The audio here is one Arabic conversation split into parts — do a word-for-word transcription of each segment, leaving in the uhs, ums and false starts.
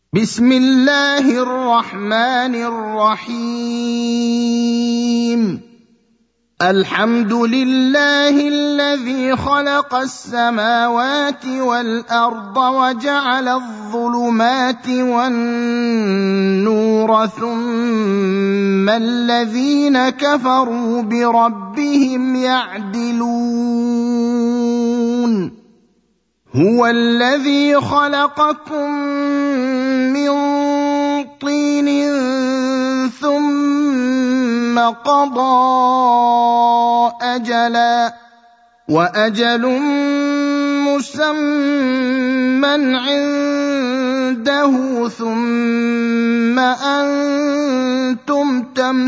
بسم الله الرحمن الرحيم الحمد لله الذي خلق السماوات والأرض وجعل الظلمات والنور ثم الذين كفروا بربهم يعدلون هو الذي خلقكم من طين ثم قضى أجلا وأجل مسمى عنده ثم أنتم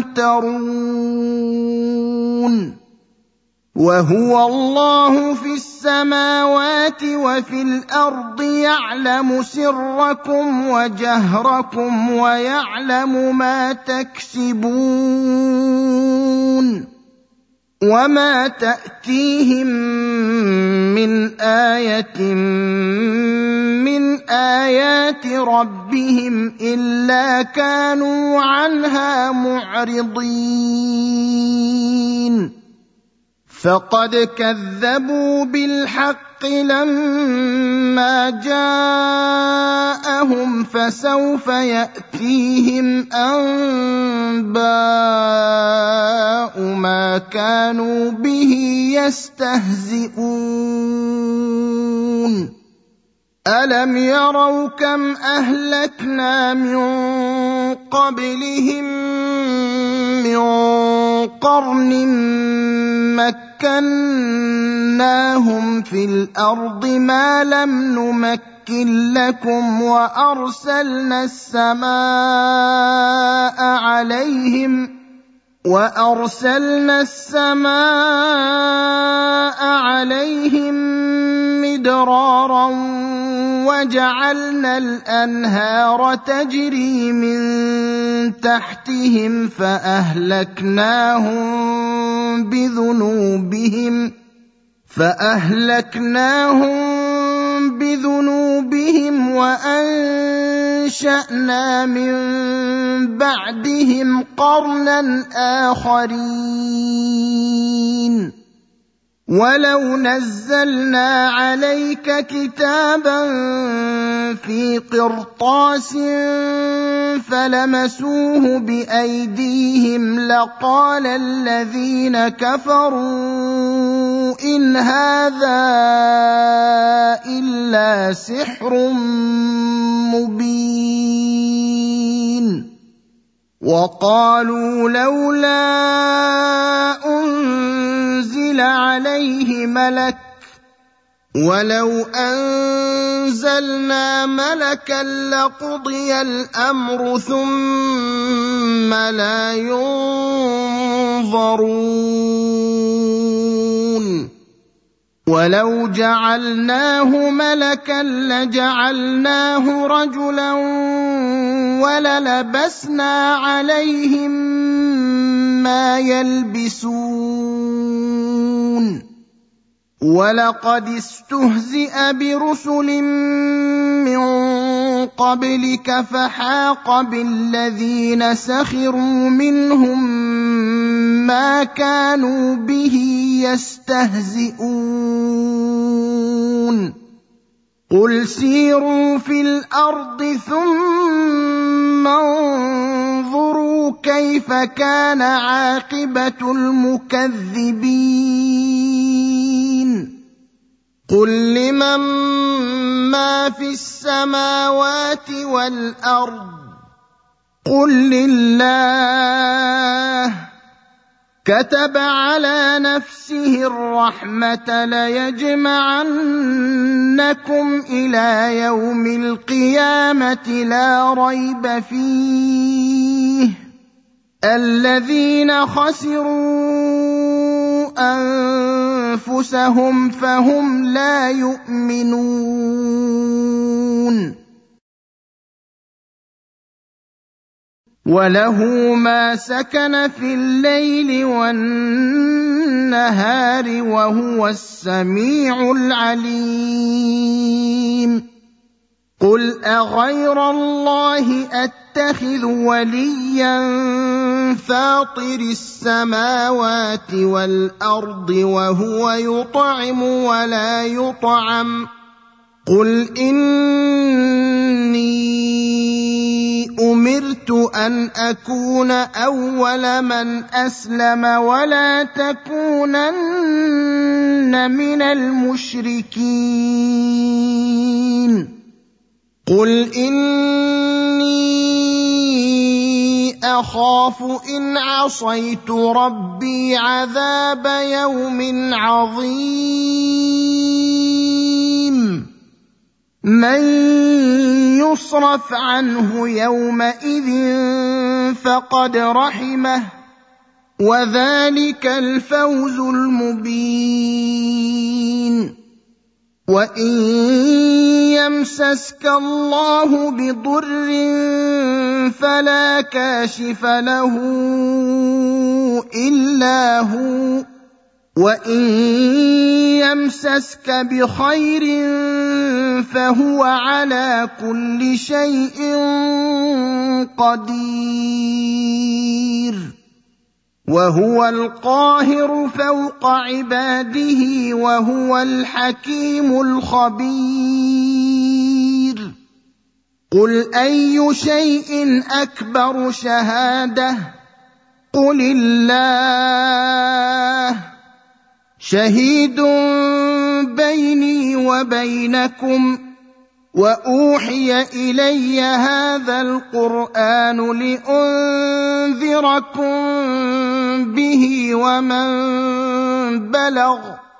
تمترون وهو الله في السماوات وفي الأرض يعلم سركم وجهركم ويعلم ما تكسبون وما تأتيهم من آية من آيات ربهم إلا كانوا عنها معرضين فقد كذبوا بالحق لما جاءهم فسوف يأتيهم أنباء ما كانوا به يستهزئون ألم يروا كم أهلكنا من قبلهم من قرن مكناهم في الأرض ما لم نمكن لكم وأرسلنا السماء عليهم وأرسلنا السماء عليهم مدرارا وجعلنا الأنهار تجري من تحتهم فأهلكناهم بذنوبهم فأهلكناهم بذنوبهم وأنشأنا من بعدهم قرنا آخرين ولو نزلنا عليك كتابا في قرطاس فلمسوه بأيديهم لقال الذين كفروا إن هذا إلا سحر مبين وقالوا لولا أنزل عليه ملك ولو أنزلنا ملكا لقضي الأمر ثم لا ينظرون ولو جعلناه ملكا لجعلناه رجلا وللبسنا عليهم ما يلبسون ولقد استهزئ برسل من قبلك فحاق بالذين سخروا منهم ما كانوا به يستهزئون قل سيروا في الأرض ثم انظروا كيف كان عاقبة المكذبين قل لمن ما في السماوات والأرض قل لله كتب على نفسه الرحمة ليجمعنكم إلى يوم القيامة لا ريب فيه الذين خسروا أنفسهم فهم لا يؤمنون وله ما سكن في الليل والنهار وهو السميع العليم قل أغير الله أتخذ وليا فاطر السماوات والأرض وهو يطعم ولا يطعم قل إني أمرت أن أكون أول من أسلم ولا تكونن من المشركين قل إني أخاف إن عصيت ربي عذاب يوم عظيم من يصرف عنه يومئذ فقد رحمه وذلك الفوز المبين وإن يمسسك الله بضر فلا كاشف له إلا هو وإن يمسسك بخير فهو على كل شيء قدير وهو القاهر فوق عباده وهو الحكيم الخبير قل أي شيء أكبر شهادة قل الله شهيد بيني وبينكم وأوحي إلي هذا القرآن لأنذركم به ومن بلغ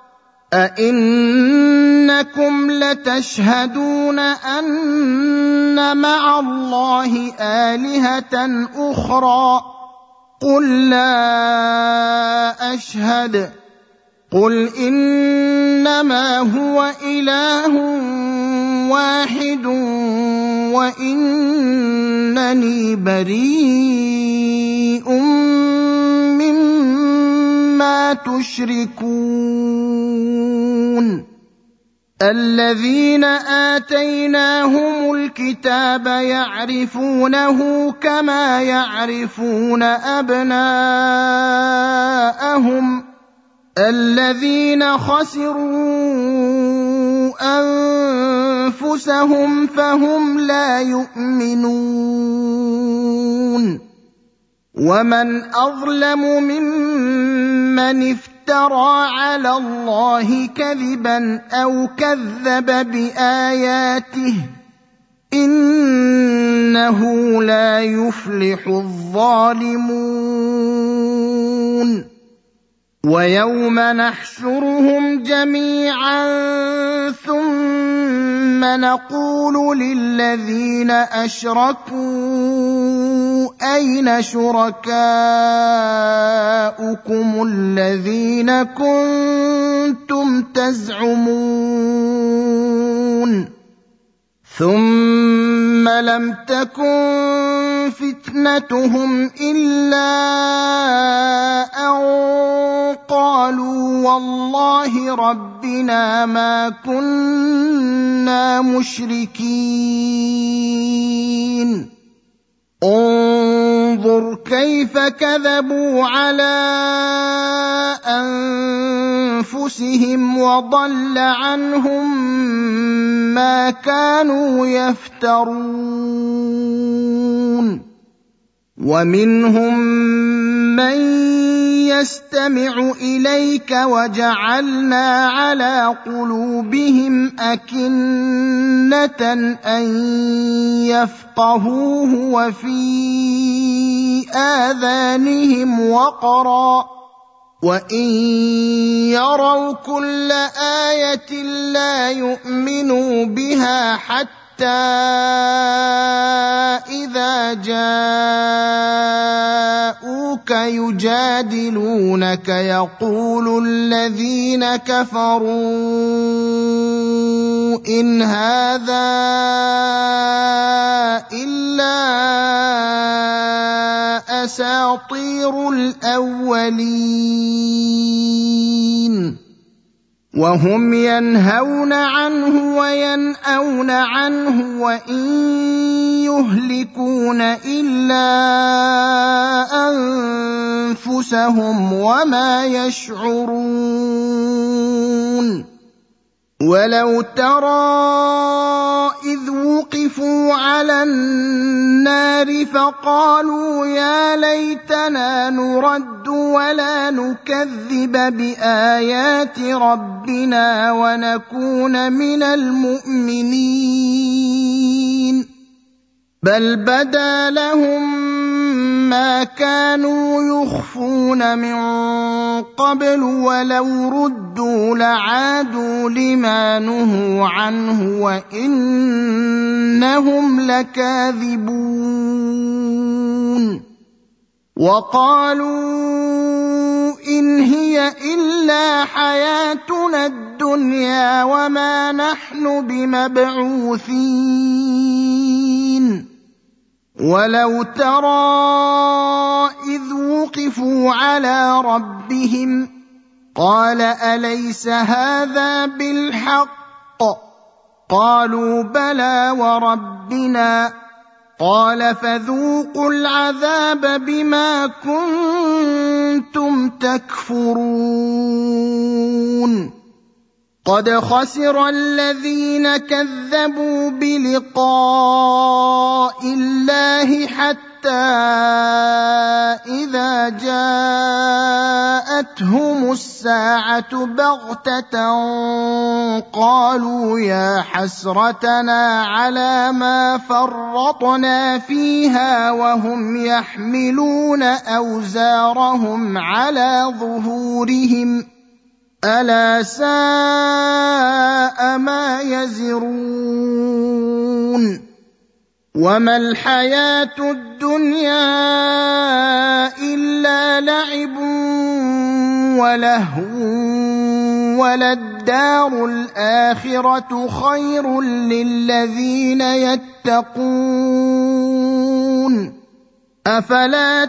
أئنكم لتشهدون أن مع الله آلهة أخرى قل لا أشهد قل إنما هو إله واحد وإنني بريء مما تشركون الذين آتيناهم الكتاب يعرفونه كما يعرفون أبناءهم الذين خسروا أنفسهم فهم لا يؤمنون ومن أظلم ممن افترى على الله كذبا أو كذب بآياته إنه لا يفلح الظالمون ويوم نحشرهم جميعا ثم نقول للذين أشركوا أين شركاؤكم الذين كنتم تزعمون ثم لم تكن فتنتهم إلا أن قالوا والله ربنا ما كنا مشركين انظر كيف كذبوا على أنفسهم وضل عنهم ما كانوا يفترون ومنهم من يستمع إليك وجعلنا على قلوبهم أكنة أن يفقهوه وفي آذانهم وقرا وإن يروا كل آية لا يؤمنوا بها حتى إذا جاءوك يجادلونك يقول الذين كفروا إن هذا إلا أساطير الأولين وهم ينهون عنه وينأون عنه وإن يهلكون إلا أنفسهم وما يشعرون ولو ترى إذ وقفوا على النار فقالوا يا ليتنا نرد ولا نكذب بآيات ربنا ونكون من المؤمنين بل بدا لهم ما كانوا يخفون من قبل ولو ردوا لعادوا لما نهوا عنه وإنهم لكاذبون وقالوا إن هي إلا حياتنا الدنيا وما نحن بمبعوثين ولو ترى إذ وقفوا على ربهم قال أليس هذا بالحق قالوا بلى وربنا قال فذوقوا العذاب بما كنتم تكفرون قد خسر الذين كذبوا بلقاء الله حتى إذا جاءتهم الساعة بغتة قالوا يا حسرتنا على ما فرطنا فيها وهم يحملون أوزارهم على ظهورهم ألا ساء ما يزرون وما الحياة الدنيا إلا لعب ولهو وللدار الآخرة خير للذين يتقون أفلا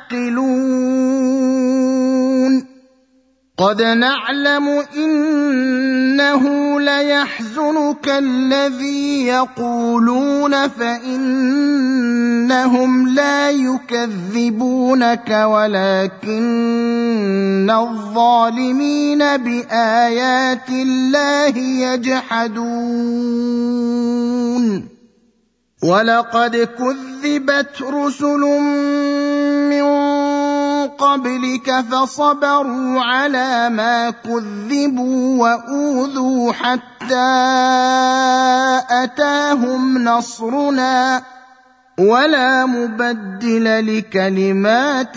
تعقلون قد نعلم إنه ليحزنك الذي يقولون فإنهم لا يكذبونك ولكن الظالمين بآيات الله يجحدون ولقد كذبت رسل من قبلك فصبروا على ما كذبوا وأوذوا حتى أتاهم نصرنا ولا مبدل لكلمات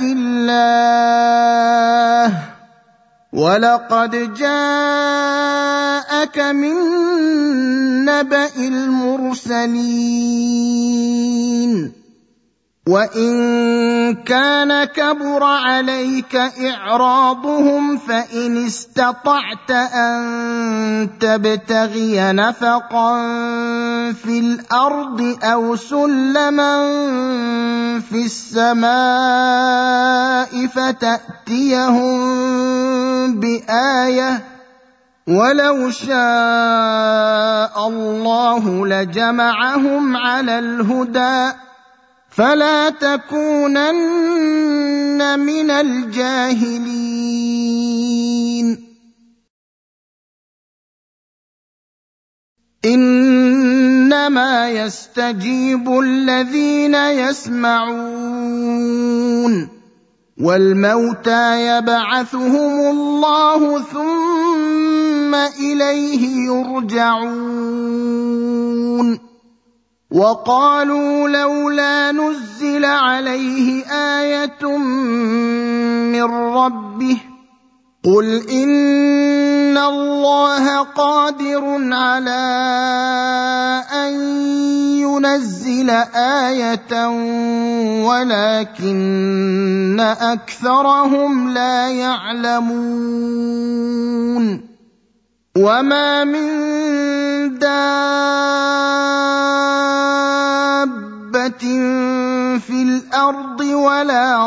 الله ولقد جاءك من نبأ المرسلين وإن كان كبر عليك إعراضهم فإن استطعت أن تبتغي نفقا في الأرض أو سلما في السماء فتأتيهم بآية ولو شاء الله لجمعهم على الهدى فلا تكونن من الجاهلين إنما يستجيب الذين يسمعون والموتى يبعثهم الله ثم إليه يرجعون وقالوا لولا نزل عليه آية من ربه قل إن الله قادر على أن ينزل آية ولكن أكثرهم لا يعلمون وما من دابة في الأرض ولا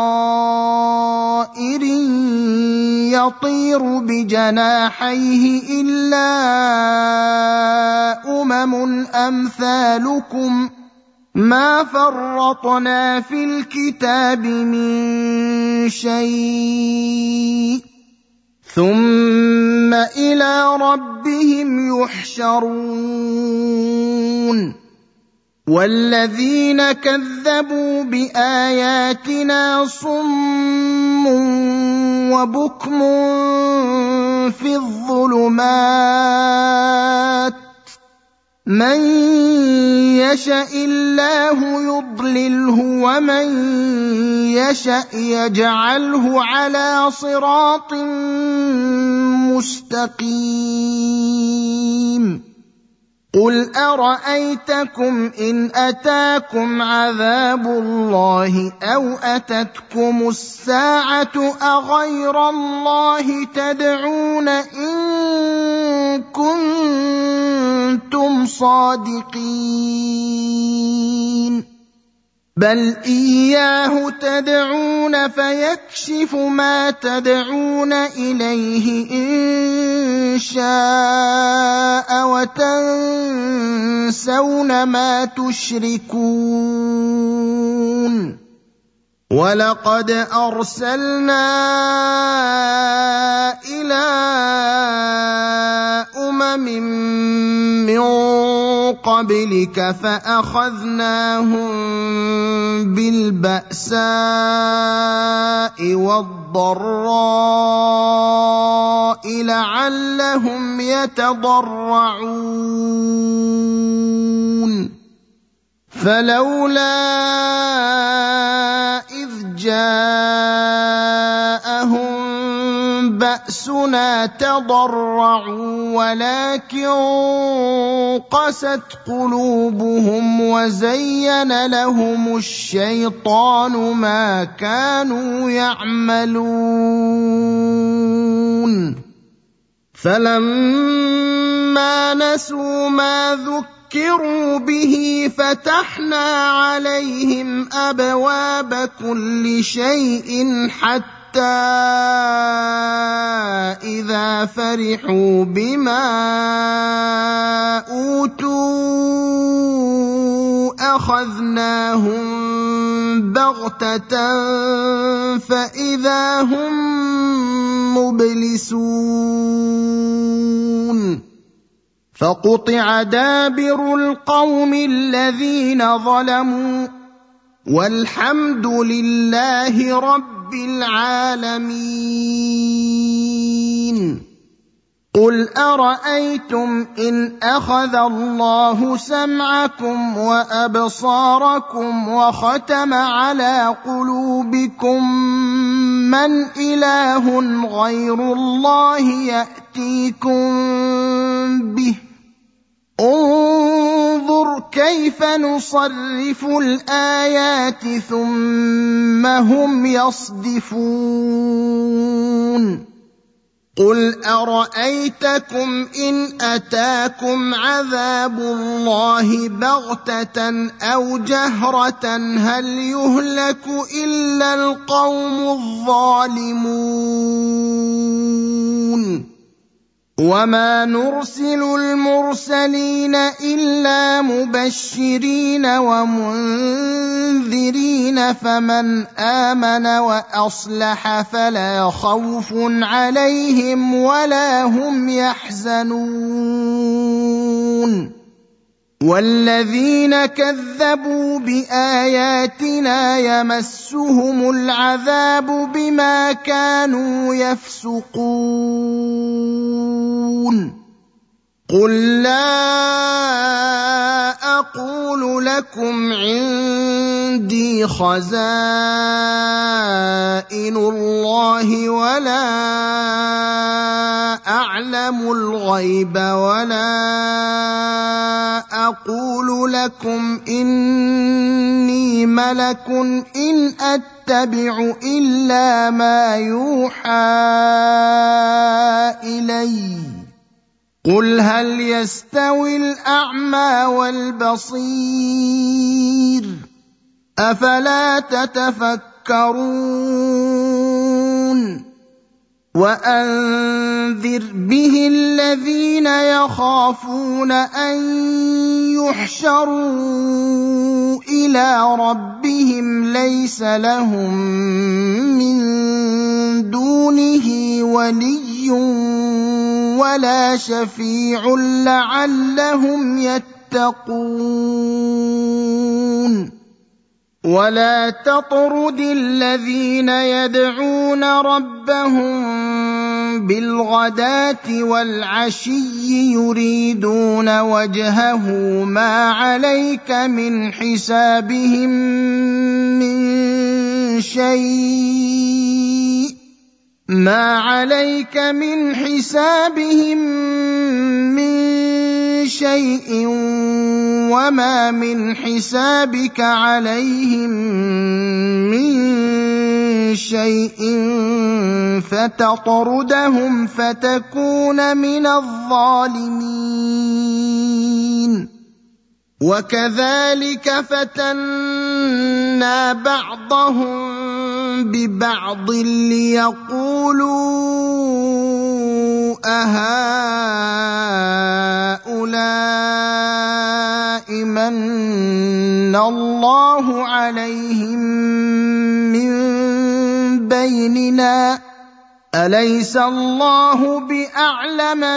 طائر يطير بجناحيه إلا أمم أمثالكم ما فرطنا في الكتاب من شيء ثم إلى ربهم يحشرون والذين كذبوا بآياتنا صم وبكم في الظلمات من يشاء الله يضلله ومن يشاء يجعله على صراط مستقيم قل أرأيتكم إن أتاكم عذاب الله أو أتتكم الساعة أغير الله تدعون إن كنتم صادقين بل إياه تدعون فيكشف ما تدعون إليه إن شاء وتنسون ما تشركون ولقد أرسلنا إلى أمم من قبلك فأخذناهم بالبأساء والضراء لعلهم يتضرعون فلولا إذ جاءهم بأسنا تضرعوا ولكن قست قلوبهم وزين لهم الشيطان ما كانوا يعملون فلما نسوا ما ذكروا به فتحنا عليهم أبواب كل شيء حتى إذا فرحوا بما أوتوا أخذناهم بغتة فإذا هم مبلسون فقطع دابر القوم الذين ظلموا والحمد لله رب العالمين قل أرأيتم إن أخذ الله سمعكم وأبصاركم وختم على قلوبكم من إله غير الله يأتيكم به انظر كيف نصرف الآيات ثم هم يصدفون قل أرأيتكم إن أتاكم عذاب الله بغتة أو جهرة هل يهلك إلا القوم الظالمون وما نرسل المرسلين إلا مبشرين ومنذرين فمن آمن وأصلح فلا خوف عليهم ولا هم يحزنون والذين كذبوا بآياتنا يمسهم العذاب بما كانوا يفسقون قل لا أقول لكم عندي خزائن الله ولا أعلم الغيب ولا أقول لكم إني ملك إن أتبع إلا ما يوحى إلي قل هل يستوي الأعمى والبصير أفلا تتفكرون وأنذر به الذين يخافون أن يحشروا إلى ربهم ليس لهم من دونه ولي ولا شفيع لعلهم يتقون ولا تطرد الذين يدعون ربهم بالغداة والعشي يريدون وجهه ما عليك من حسابهم من شيء ما عليك من حسابهم من شيء وما من حسابك عليهم من شيء فتطردهم فتكون من الظالمين وكذلك فتنا بعضهم ببعض ليقولوا أهؤلاء من الله عليهم من بيننا أليس الله بأعلم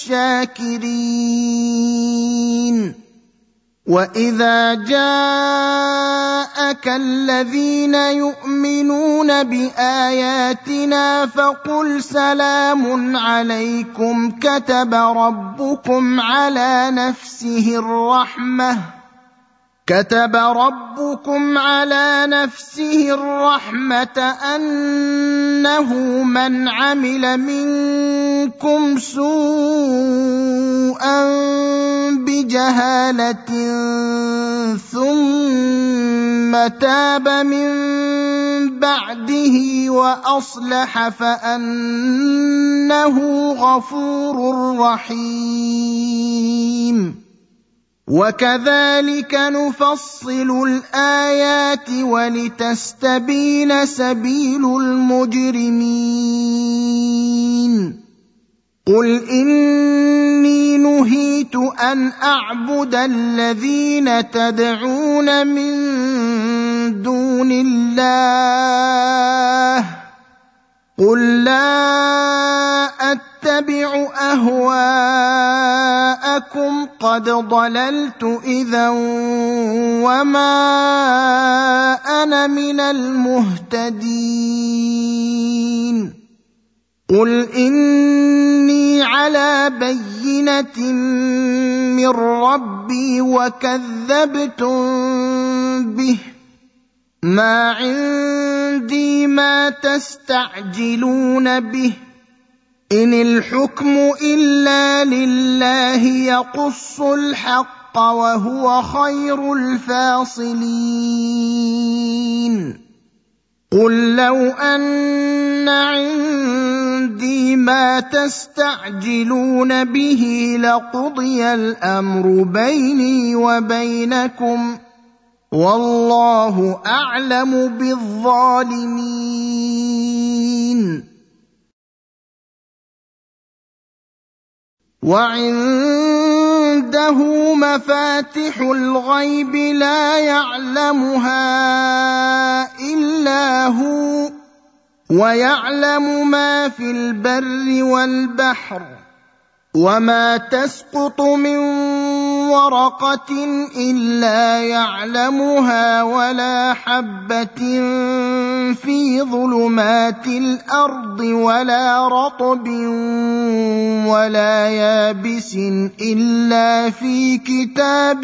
بالشاكرين وإذا جاءك الذين يؤمنون بآياتنا فقل سلام عليكم كتب ربكم على نفسه الرحمة كتب ربكم على نفسه الرحمة أنه من عمل منكم سوءا بجهالة ثم تاب من بعده وأصلح فأنه غفور رحيم وكذلك نفصل الآيات ولتستبين سبيل المجرمين قل إني نهيت أن أعبد الذين تدعون من دون الله قل لا أتبع أهواءكم قد ضللت إذا وما أنا من المهتدين قل إني على بينة من ربي وكذبتم به ما عندي ما تستعجلون به إن الحكم إلا لله يقص الحق وهو خير الفاصلين قل لو أن عندي ما تستعجلون به لقضي الأمر بيني وبينكم والله أعلم بالظالمين وعنده مفاتح الغيب لا يعلمها إلا هو ويعلم ما في البر والبحر وما تسقط من ورقة إلا يعلمها ولا حبة في ظلمات الأرض ولا رطب ولا يابس إلا في كتاب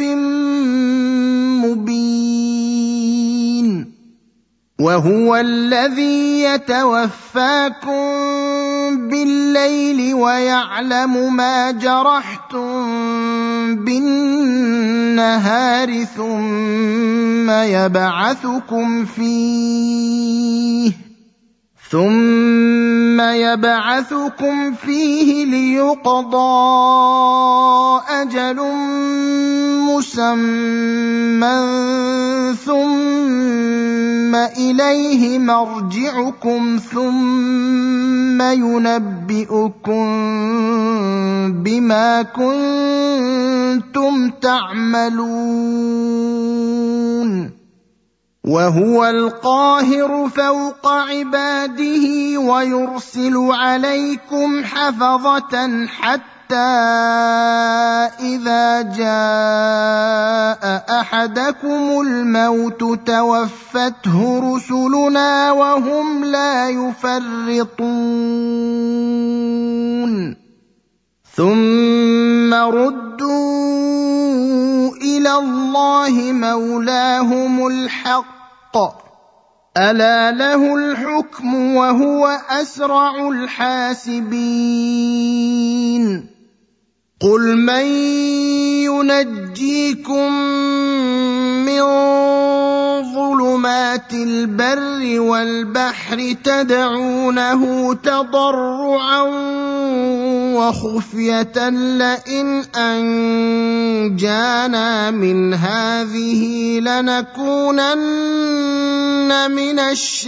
مبين وهو الذي يتوفاكم بالليل ويعلم ما جرحتم بالنهار ثم يبعثكم فيه ثم يبعثكم فيه ليقضى أجل مسمى ثم إليه مرجعكم ثم ينبئكم بما كنتم تعملون وهو القاهر فوق عباده ويرسل عليكم حفظة حتى إذا جاء أحدكم الموت توفته رسلنا وهم لا يفرطون ثم ردوا إلى الله مولاهم الحق ألا له الحكم وهو أسرع الحاسبين قل من ينجيكم من ظلمات البر والبحر تدعونه تضرعا وخفية لئن أنجانا من هذه لنكونن من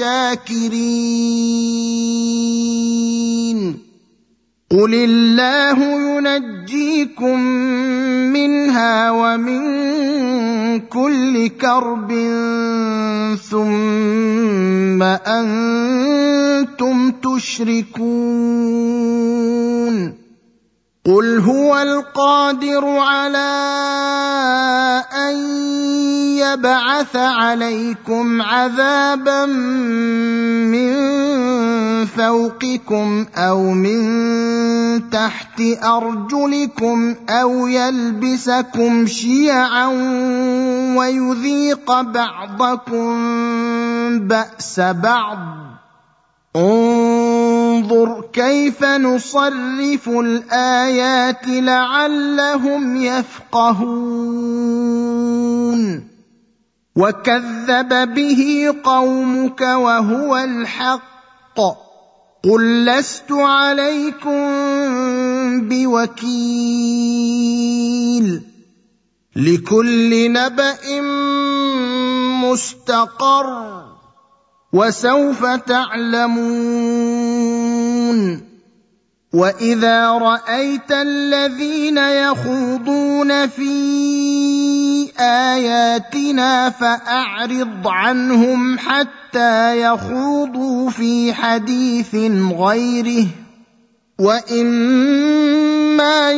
الشاكرين قل الله ينجيكم منها ومن كل كرب ثم أنتم تشركون قل هو القادر على أن يبعث عليكم عذابا من فوقكم أو من تحت أرجلكم أو يلبسكم شيعا ويذيق بعضكم بأس بعض انظر كيف نصرف الآيات لعلهم يفقهون وكذب به قومك وهو الحق قل لست عليكم بوكيل لكل نبأ مستقر وسوف تعلمون وإذا رأيت الذين يخوضون في آياتنا فأعرض عنهم حتى يخوضوا في حديث غيره وإما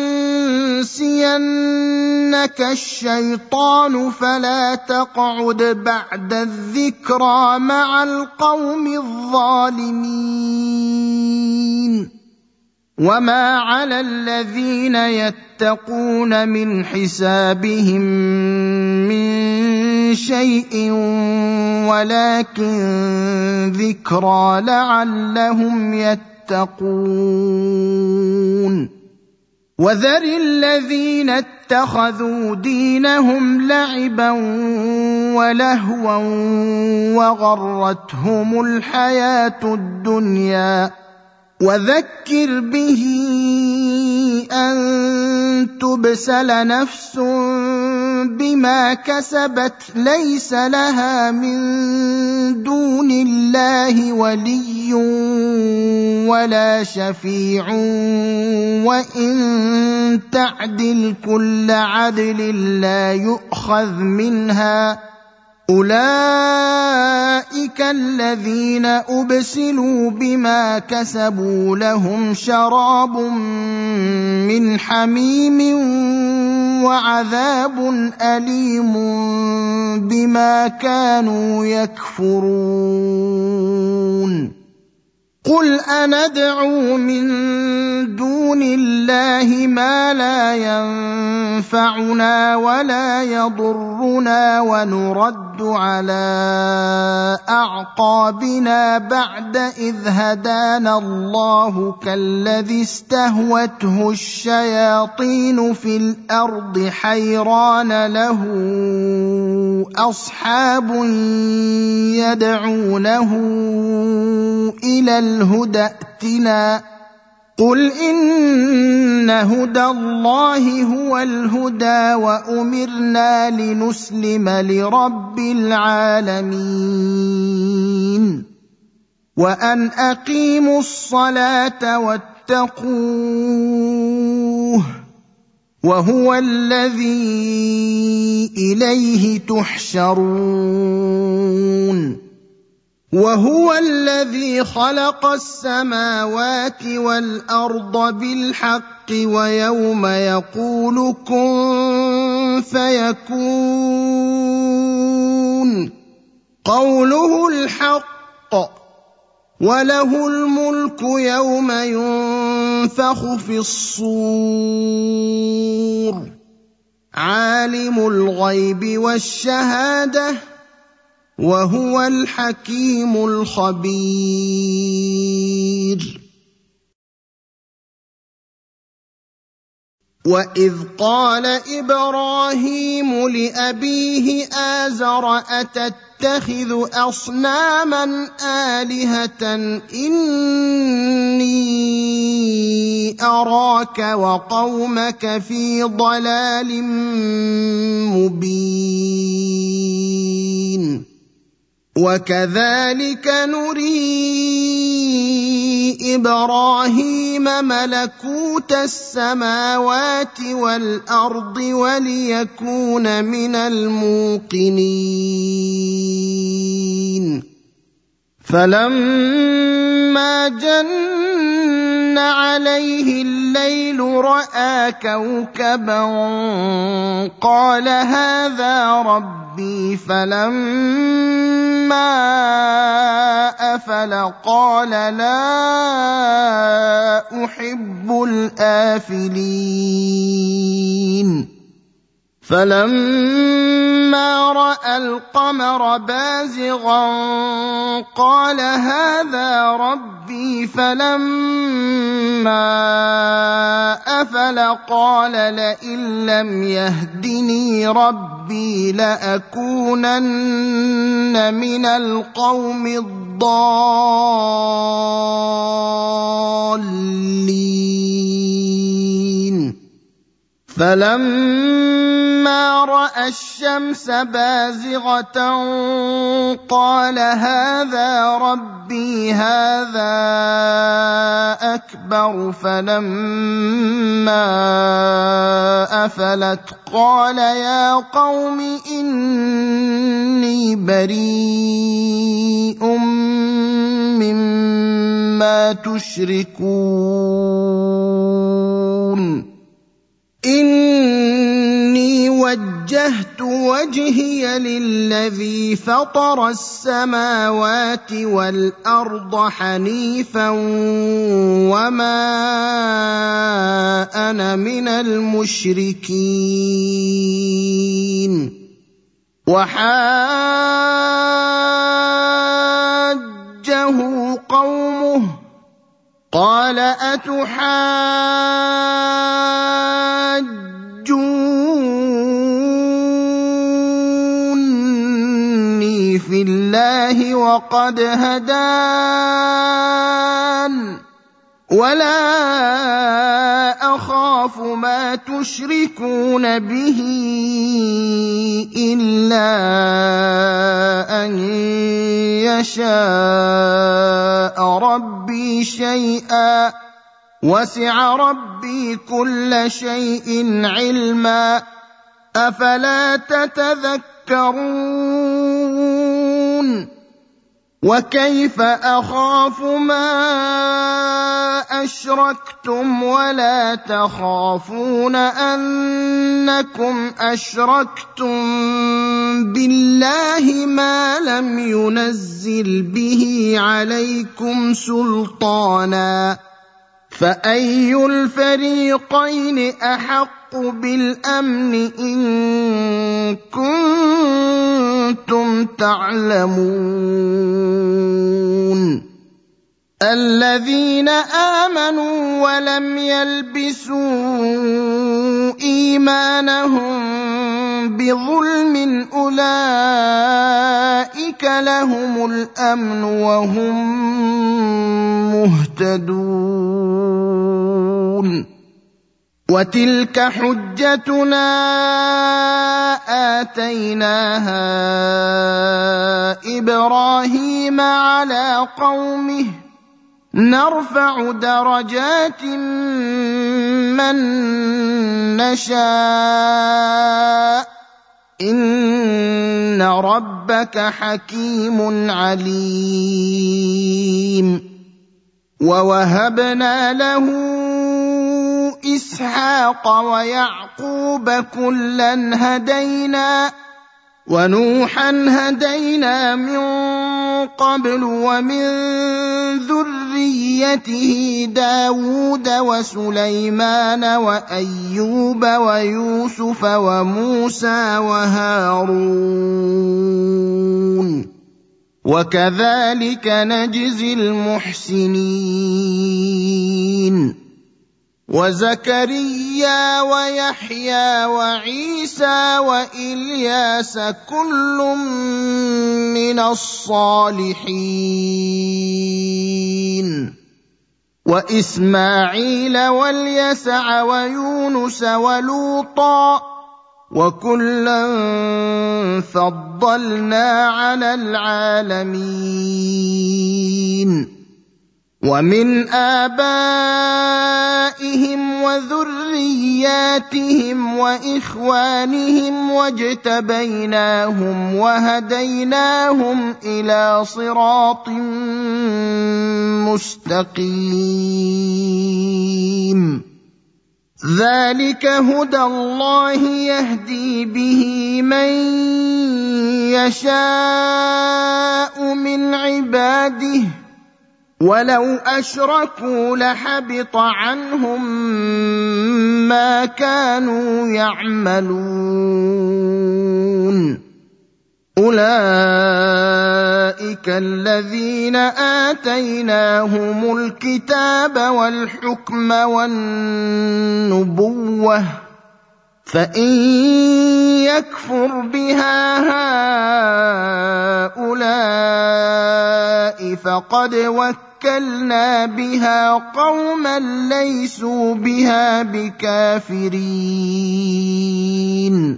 ينسينك الشيطان فلا تقعد بعد الذكرى مع القوم الظالمين وما على الذين يتقون من حسابهم من شيء ولكن ذكرى لعلهم يتقون وذر الذين اتخذوا دينهم لعبا ولهوا وغرتهم الحياة الدنيا وذكر به أن تبسل نفس بما كسبت ليس لها من دون الله ولي ولا شفيع وإن تعدل كل عدل لا يؤخذ منها أولئك الذين أبسلوا بما كسبوا لهم شراب من حميم وعذاب أليم بما كانوا يكفرون قل أندعو من دون الله ما لا ينفعنا ولا يضرنا ونرد على أعقابنا بعد إذ هدانا الله كالذي استهوته الشياطين في الأرض حيران له أصحاب يدعونه إلى الهدى ائتنا قل إن هدى الله هو الهدى وأمرنا لنسلم لرب العالمين وأن أقيموا الصلاة واتقوه وهو الذي إليه تحشرون وهو الذي خلق السماوات والأرض بالحق ويوم يقول كن فيكون قوله الحق وله الملك يوم ينفخ في الصور عالم الغيب والشهادة وهو الحكيم الخبير وإذ قال إبراهيم لأبيه آزر أتتخذ أصناما آلهة إني أراك وقومك في ضلال مبين وكذلك نري إبراهيم ملكوت السماوات والأرض وليكون من الموقنين فلما جن عليه الليل رأى كوكبا قال هذا ربي فلما أفل قال لا أحب الآفلين فلما رأى القمر بازغا قال هذا ربي فلما أفل قال لئن لم يهدني ربي لأكونن من القوم الضالين فلما رأى الشمس بازغة قال هذا ربي هذا أكبر فلما أفلت قال يا قوم إني بريء مما تشركون إني وجهت وجهي للذي فطر السماوات والأرض حنيفا وما أنا من المشركين وحاجه قومه قال أتحاجوني في الله وقد هدان ولا أخاف ما تشركون به إلا أن يشاء ربي شيئا وسع ربي كل شيء علما أفلا تتذكرون وكيف أخاف ما أشركتم ولا تخافون أنكم أشركتم بالله ما لم ينزل به عليكم سلطانا فأي الفريقين أحق بالأمن إن كنتم تعلمون الذين آمنوا ولم يلبسوا إيمانهم بظلم أولئك أولئك لهم الأمن وهم مهتدون. وتلك حجتنا آتيناها إبراهيم على قومه نرفع درجات من نشاء إن ربك حكيم عليم. ووهبنا له إسحاق ويعقوب كلا هدينا ونوحا هدينا من قبل ومن ذريته داود وسليمان وأيوب ويوسف وموسى وهارون وكذلك نجزي المحسنين. وزكريا ويحيى وعيسى وإلياس كل من الصالحين. وإسماعيل واليسع ويونس ولوطا وكلا فضلنا على العالمين. ومن آبائهم وذرياتهم وإخوانهم واجتبيناهم وهديناهم إلى صراط مستقيم. ذلك هدى الله يهدي به من يشاء من عباده ولو أشركوا لحبط عنهم ما كانوا يعملون. أولئك الذين آتيناهم الكتاب والحكم والنبوة فإن يكفر بها هؤلاء فقد وكلنا بها قوما ليسوا بها بكافرين.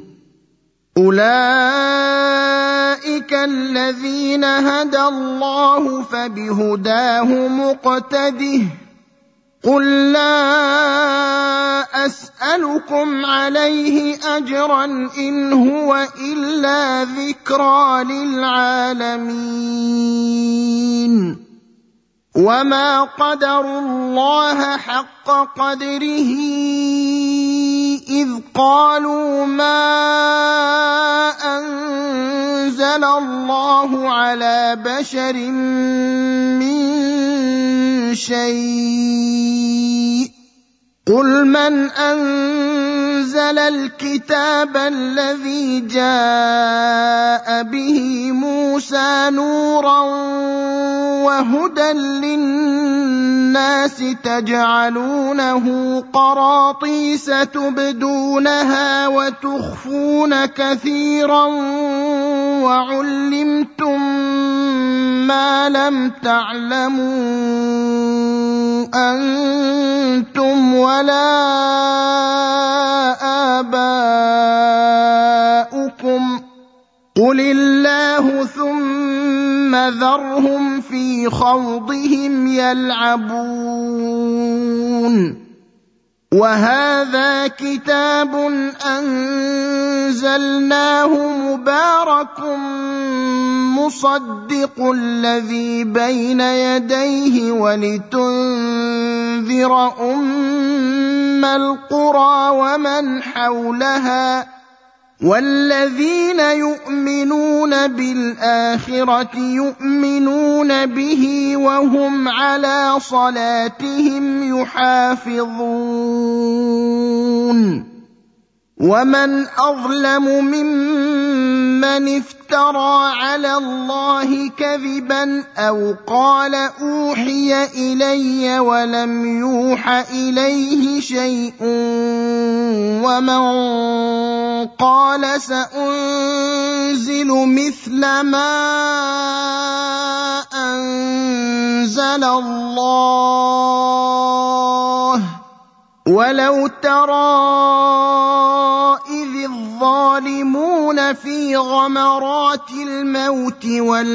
أولئك الذين هدى الله فبهداه مقتده قل لا أسألكم عليه أجرا إن هو إلا ذكرى للعالمين. وما قدروا الله حق قدره إذ قالوا ما أنزل الله على بشر من شيء قل من أنزل الكتاب الذي جاء به موسى نورا وهدى للناس تجعلونه قراطيس تبدونها وتخفون كثيرا وعلمتم ما لم تعلموا أنتم ولا آباؤكم قل الله ثم ذرهم في خوضهم يلعبون. وهذا كتاب أنزلناه مبارك مصدق الذي بين يديه ولتنذر أم القرى ومن حولها والذين يؤمنون بالآخرة يؤمنون به وهم على صلاتهم يحافظون. ومن أظلم ممن افترى على الله كذبا أو قال أوحي إلي ولم يوح إليه شيء ومن قال سأنزل مثل ما أنزل الله ولو ترى إذ الظالمون في غمرات الموت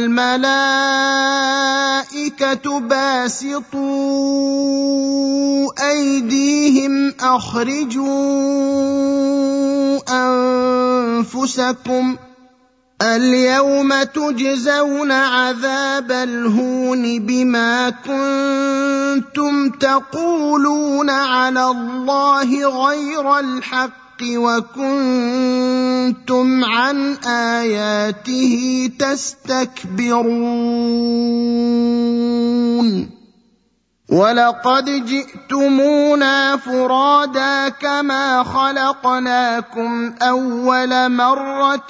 والملائكة باسطوا أيديهم أخرجوا أنفسكم اليوم تجزون عذاب الهون بما كنتم تقولون على الله غير الحق وكنتم عن آياته تستكبرون ولقد جئتمونا فرادا كما خلقناكم أول مرة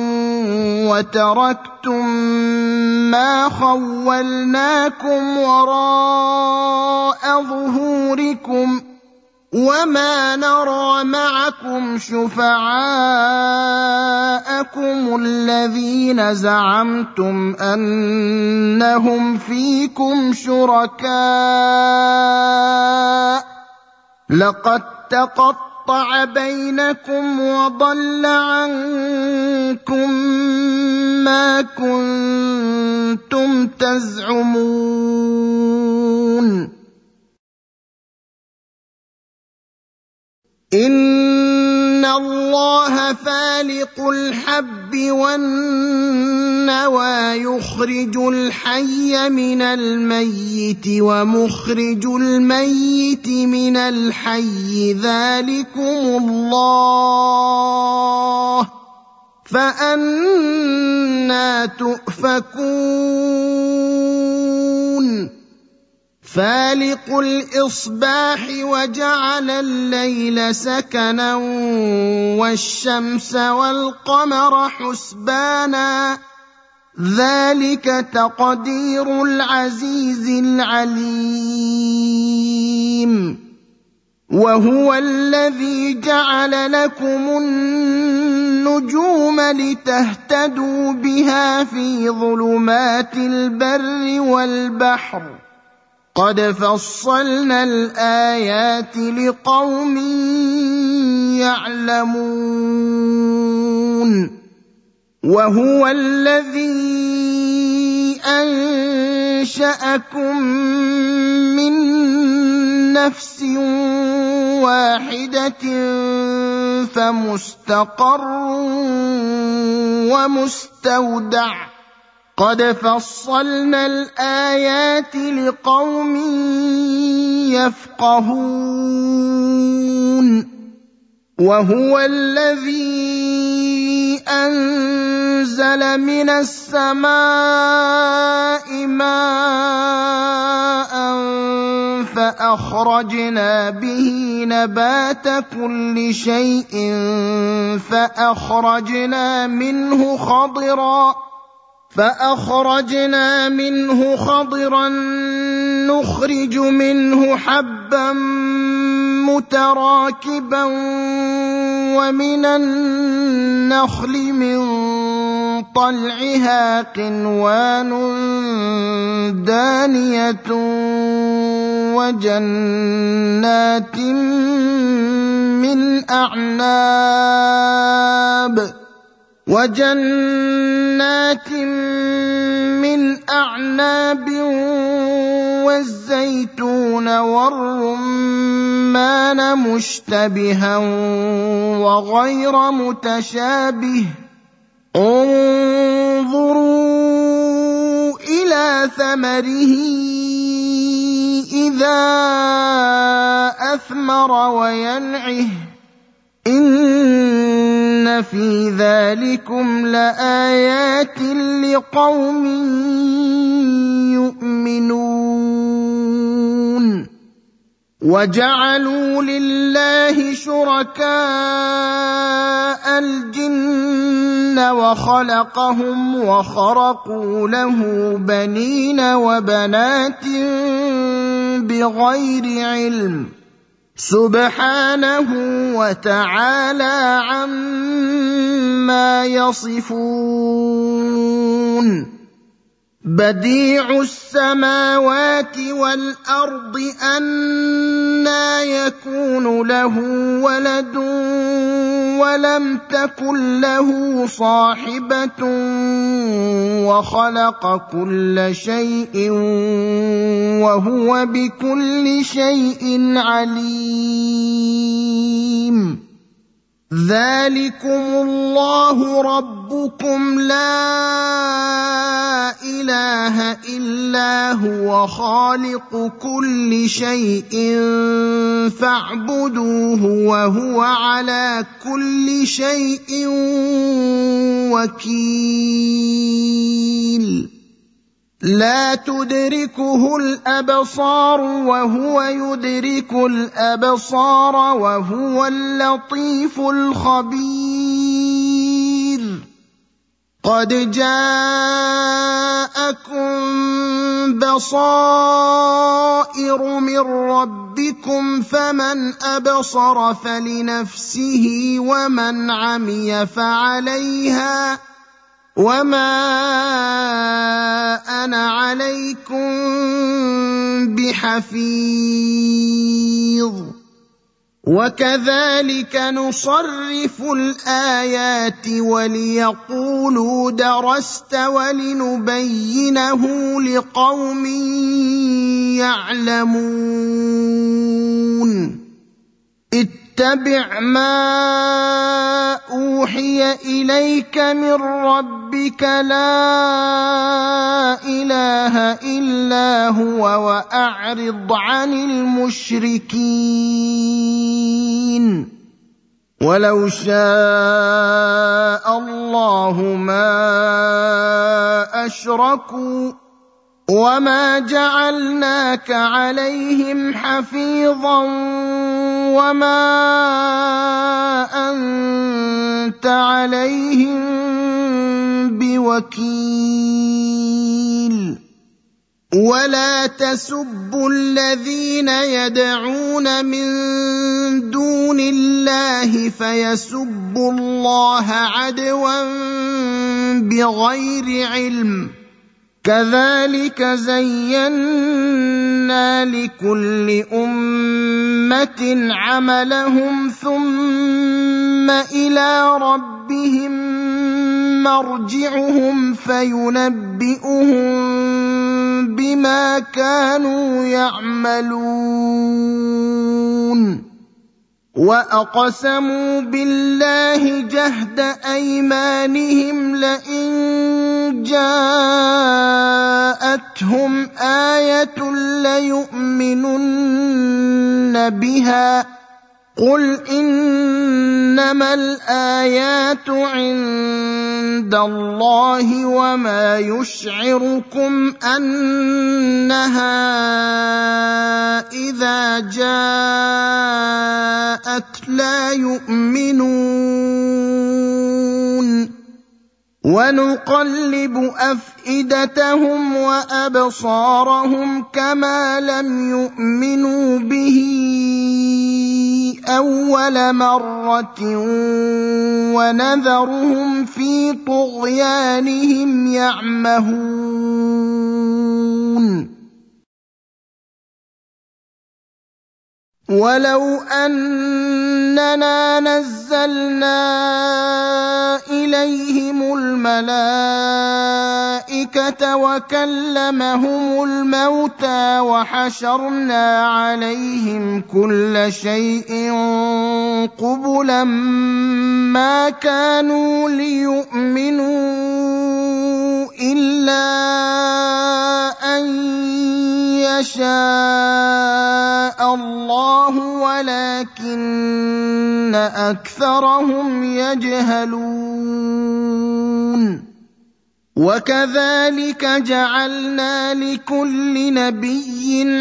وتركتم ما خولناكم وراء ظهوركم وما نرى معكم شفعاءكم الذين زعمتم أنهم فيكم شركاء لقد تقطع بينكم وضل عنكم ما كنتم تزعمون إن الله فالق الحب والنوى يخرج الحي من الميت ومخرج الميت من الحي ذلكم الله فأنى تؤفكون فالق الإصباح وجعل الليل سكنا والشمس والقمر حسبانا ذلك تقدير العزيز العليم وهو الذي جعل لكم النجوم لتهتدوا بها في ظلمات البر والبحر قد فصلنا الآيات لقوم يعلمون وهو الذي أنشأكم من نفس واحدة فمستقر ومستودع قد فصلنا الآيات لقوم يفقهون وهو الذي أنزل من السماء ماء فأخرجنا به نبات كل شيء فأخرجنا منه خضرا فأخرجنا منه خضرا نخرج منه حبا متراكبا ومن النخل من طلعها قنوان دانية وجنات من أعناب وجنات من أعناب والزيتون والرمان مشتبها وغير متشابه انظروا إلى ثمره إذا أثمر وينعه إن في ذلكم لآيات لقوم يؤمنون وجعلوا لله شركاء الجن وخلقهم وخرقوا له بنين وبنات بغير علم سبحانه وتعالى عما يصفون بديع السماوات والأرض أنى يكون له ولد ولم تكن له صاحبة وخلق كل شيء وهو بكل شيء عليم ذلكم الله ربكم لا إله إلا هو خالق كل شيء فاعبدوه وهو على كل شيء وكيل لا تدركه الأبصار وهو يدرك الأبصار وهو اللطيف الخبير قد جاءكم بصائر من ربكم فمن أبصر فلنفسه ومن عمي فعليها وما أنا عليكم بحفيظ وكذلك نصرف الآيات وليقولوا درست ولنبينه لقوم يعلمون اتبع ما أوحي إليك من ربك لا إله إلا هو وأعرض عن المشركين ولو شاء الله ما أشركوا وما جعلناك عليهم حفيظا وما أنت عليهم بوكيل ولا تسبوا الذين يدعون من دون الله فيسبوا الله عدوا بغير علم كذلك زينا لكل أمة عملهم ثم إلى ربهم مرجعهم فينبئهم بما كانوا يعملون وأقسموا بالله جهد أيمانهم لئن جاءتهم آية ليؤمنن بها قل إنما الآيات عند الله وما يشعركم أنها إذا جاءت لا يؤمنون ونقلب أفئدتهم وأبصارهم كما لم يؤمنوا به أول مرة ونذرهم في طغيانهم يعمهون ولو أننا نزلنا إليهم الملائكة وكلمهم الموتى وحشرنا عليهم كل شيء قبلا ما كانوا ليؤمنوا إلا أن يشاء الله ولكن أكثرهم يجهلون وكذلك جعلنا لكل نبي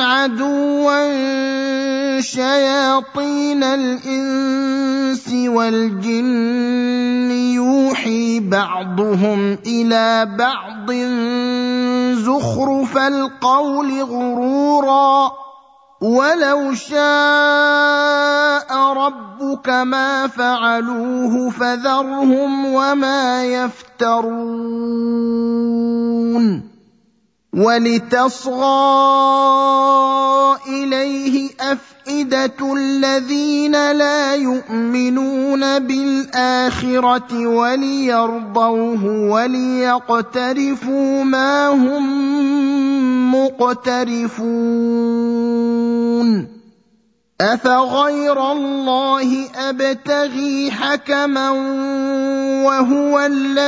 عدوا شياطين الإنس والجن يوحي بعضهم إلى بعض زخرف القول غرورا ولو شاء ربك ما فعلوه فذرهم وما يفترون ولتصغى إليه أفئدة الذين لا يؤمنون بالآخرة وليرضوه وليقترفوا ما هم مقترفون أفغير الله أبتغي حكما وهو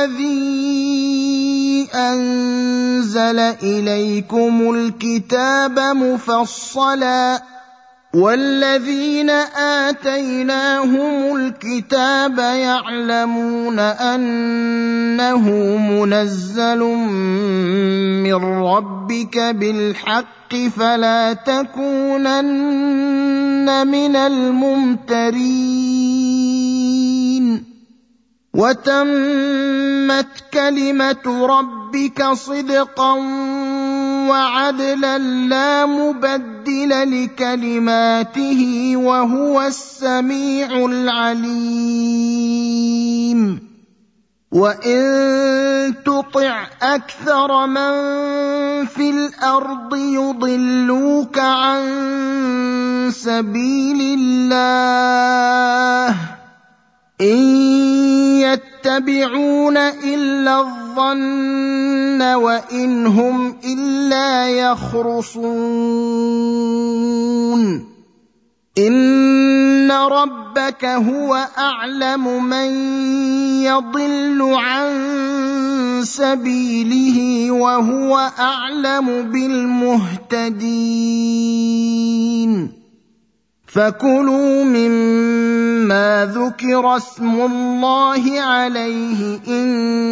الذي أنزل إليكم الكتاب مفصلا والذين آتيناهم الكتاب يعلمون أنه منزل من ربك بالحق فلا تكونن من الممترين وتمت كلمة ربك صدقا وعدلا لا مبدل لكلماته وهو السميع العليم وإن تطع أكثر من في الأرض يضلوك عن سبيل الله إن يتبعون إلا الظن وإن هم إلا يخرصون إن ربك هو أعلم من يضل عن سبيله وهو أعلم بالمهتدين فكلوا مما ذكر اسم الله عليه إن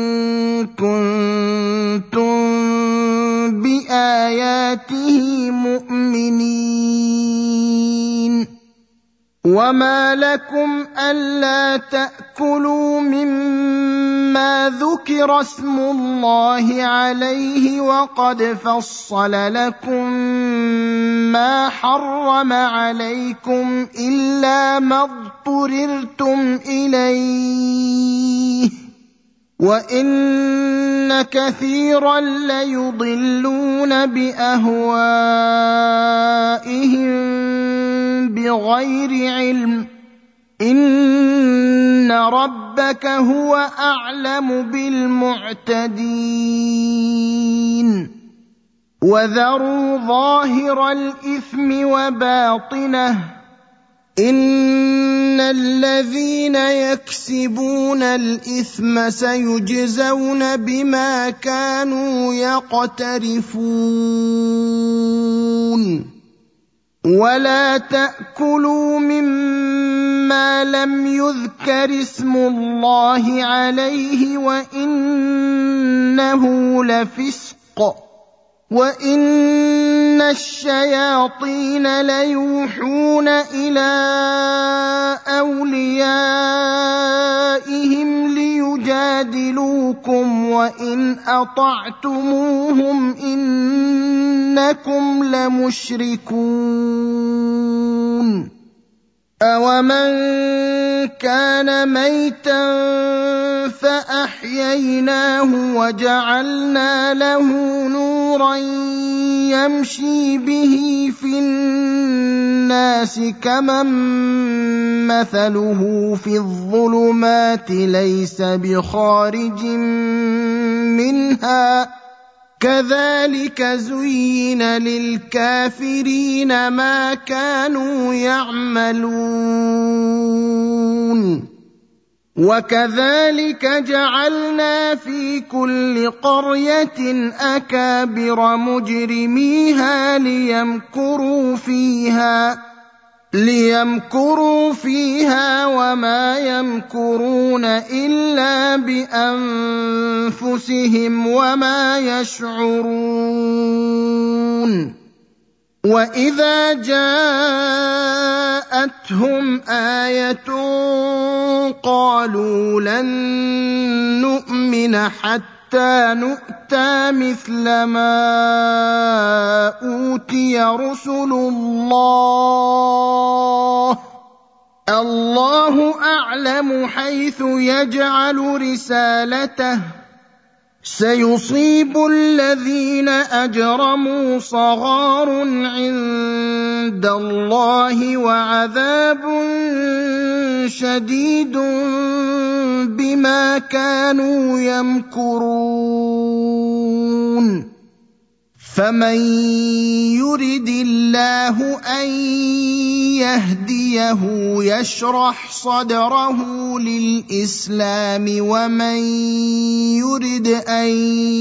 كنتم بآياته مؤمنين وما لكم ألا تأكلوا مما ذكر اسم الله عليه وقد فصل لكم ما حرم عليكم إلا ما اضطررتم إليه وإن كثيرا ليضلون بأهوائهم بغير علم إن ربك هو أعلم بالمعتدين وذروا ظاهر الإثم وباطنه إن الذين يكسبون الإثم سيجزون بما كانوا يقترفون ولا تأكلوا مما لم يذكر اسم الله عليه وإنه لفسق وإن الشياطين ليوحون إلى أوليائهم ليجادلوكم وإن أطعتموهم إنكم لمشركون أَوَمَنْ كَانَ مَيْتًا فَأَحْيَيْنَاهُ وَجَعَلْنَا لَهُ نُورًا يَمْشِي بِهِ فِي النَّاسِ كَمَنْ مَثَلُهُ فِي الظُّلُمَاتِ لَيْسَ بِخَارِجٍ مِنْهَا كَذَلِكَ زُيِّنَ لِلْكَافِرِينَ مَا كَانُوا يَعْمَلُونَ وَكَذَلِكَ جَعَلْنَا فِي كُلِّ قَرْيَةٍ أَكَابِرَ مُجْرِمِيهَا لِيَمْكُرُوا فِيهَا ليمكروا فيها وما يمكرون إلا بأنفسهم وما يشعرون. وإذا جاءتهم آية قالوا لن نؤمن حتى نؤتى مثل ما أوتي رسل الله الله أعلم حيث يجعل رسالته سيصيب الذين أجرموا صغار عند الله وعذاب شديد بما كانوا يمكرون. فمن يرد الله أن يهديه يشرح صدره للإسلام ومن يرد أن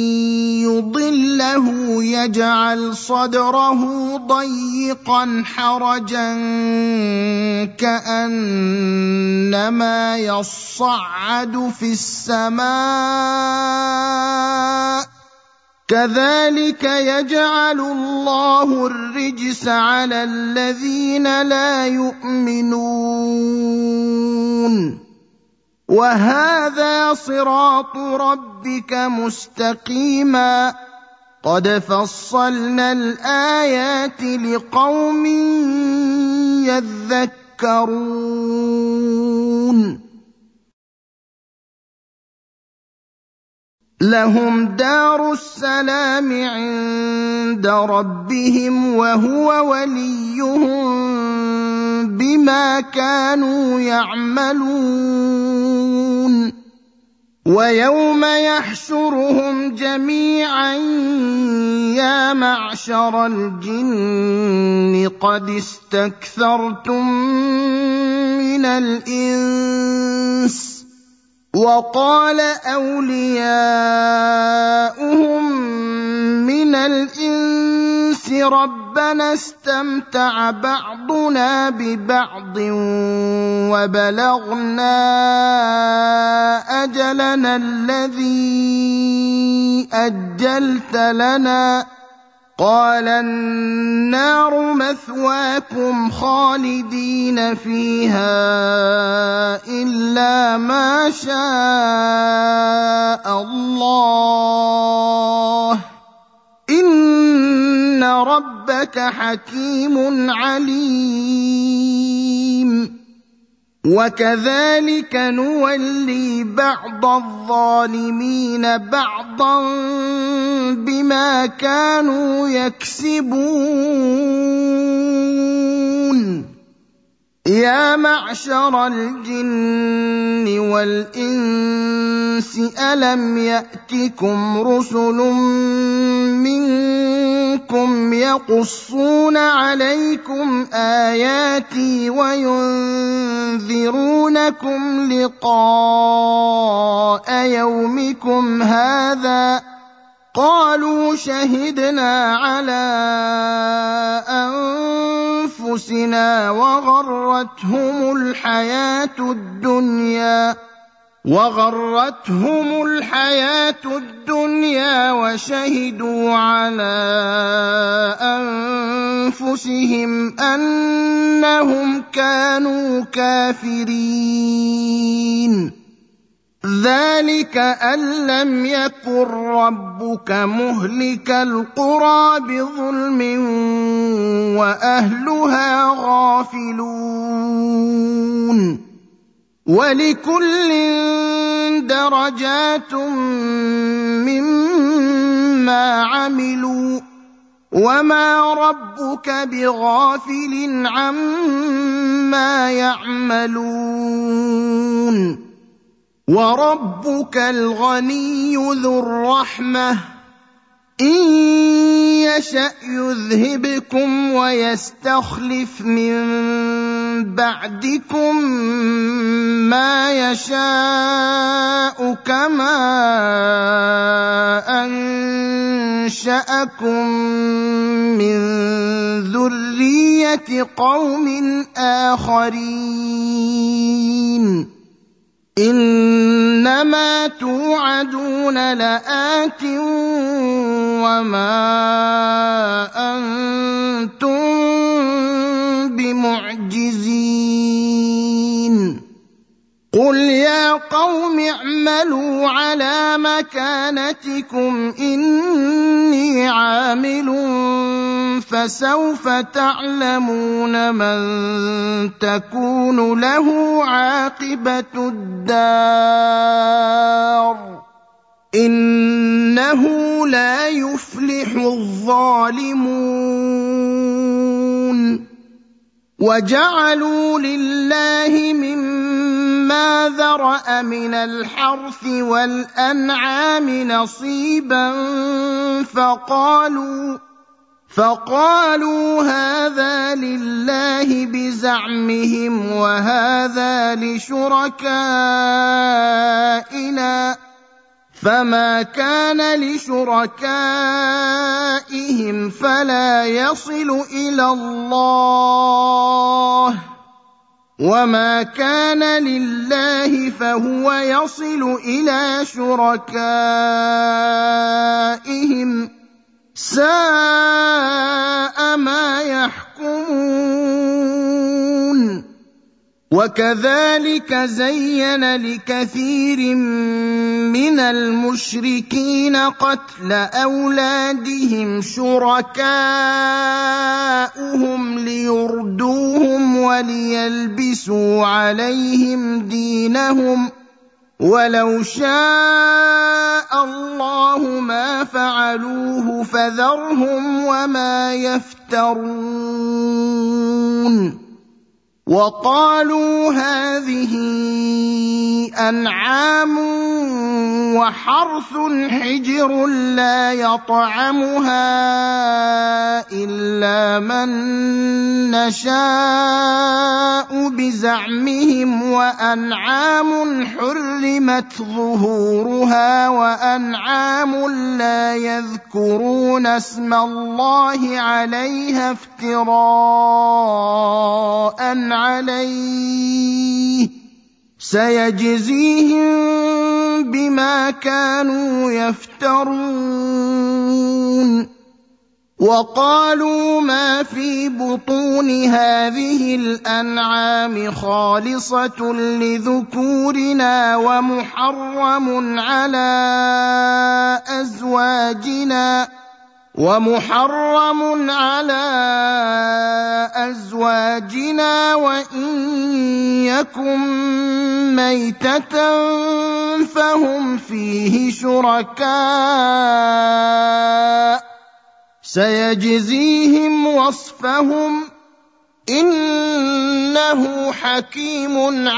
يضله يجعل صدره ضيقا حرجا كأنما يصعد في السماء كذلك يجعل الله الرجس على الذين لا يؤمنون. وهذا صراط ربك مستقيما قد فصلنا الآيات لقوم يذكرون. لهم دار السلام عند ربهم وهو وليهم بما كانوا يعملون. ويوم يحشرهم جميعا يا معشر الجن قد استكثرتم من الإنس وقال أولياؤهم من الإنس ربنا استمتع بعضنا ببعض وبلغنا أجلنا الذي أجلت لنا قال النار مثواكم خالدين فيها إلا ما شاء الله إن ربك حكيم عليم. وكذلك نولي بعض الظالمين بعضا بما كانوا يكسبون. يا معشر الجن والإنس ألم يأتكم رسل منكم يقصون عليكم آياتي وينذرونكم لقاء يومكم هذا قالوا شهدنا على أنفسنا وغرتهم الحياة الدنيا وغرتهم الحياة الدنيا وشهدوا على أنفسهم أنهم كانوا كافرين. ذلك أن لم يكن ربك مهلك القرى بظلم وأهلها غافلون. ولكل درجات مما عملوا وما ربك بغافل عما يعملون. وربك الغني ذو الرحمة إن يشأ يذهبكم ويستخلف من بَعْدِكُم مَّا يَشَاءُ كَمَا أَنشَأَكُم مِّن ذُرِّيَّةِ قَوْمٍ آخَرِينَ إِنَّمَا تُوعَدُونَ لَآتٍ وَمَا أَنتُم بِمُعْجِزِينَ قُلْ يَا قَوْمِ اعْمَلُوا عَلَىٰ مَكَانَتِكُمْ إِنِّي عَامِلٌ فَسَوْفَ تَعْلَمُونَ مَن تَكُونُ لَهُ عَاقِبَةُ الدَّارِ إِنَّهُ لَا يُفْلِحُ الظَّالِمُونَ وَجَعَلُوا لِلَّهِ مِمَّا ذَرَأَ مِنَ الْحَرْثِ وَالْأَنْعَامِ نَصِيبًا فَقَالُوا فَقَالُوا هَٰذَا لِلَّهِ بِزَعْمِهِمْ وَهَٰذَا لِشُرَكَائِنَا ۖ فَمَا كَانَ لِشُرَكَائِهِمْ فَلَا يَصِلُ إِلَى اللَّهِ وَمَا كَانَ لِلَّهِ فَهُوَ يَصِلُ إِلَىٰ شُرَكَائِهِمْ ۗ سَاءَ مَا يَحْكُمُونَ وَكَذَٰلِكَ زَيَّنَ لِكَثِيرٍ مِّنَ الْمُشْرِكِينَ قَتْلَ أَوْلَادِهِمْ شُرَكَاؤُهُمْ لِيُرْدُوهُمْ وَلِيَلْبِسُوا عَلَيْهِمْ دِينَهُمْ ۖ وَلَوْ شَاءَ اللَّهُ مَا فَعَلُوهُ فَذَرْهُمْ وَمَا يَفْتَرُونَ وَقَالُوا هَٰذِهِ أَنْعَامٌ وَحَرْثٌ حِجْرٌ لَّا يَطْعَمُهَا إِلَّا مَن نَّشَاءُ بِزَعْمِهِمْ وَأَنْعَامٌ حُرِّمَتْ ظُهُورُهَا وَأَنْعَامٌ لَّا يَذْكُرُونَ اسْمَ اللَّهِ عَلَيْهَا افْتِرَاءً عَلَيْهِ ۚ سَيَجْزِيهِم بِمَا كَانُوا يَفْتَرُونَ وَقَالُوا مَا فِي بُطُونِ هَٰذِهِ الْأَنْعَامِ خَالِصَةٌ لِّذُكُورِنَا وَمُحَرَّمٌ عَلَىٰ أَزْوَاجِنَا وَمُحَرَّمٌ عَلَىٰ أَزْوَاجِنَا وَإِن يَكُن مَّيْتَةً فَهُمْ فِيهِ شُرَكَاءُ ۚ سَيَجْزِيهِمْ وَصْفَهُمْ ۚ إِنَّهُ حَكِيمٌ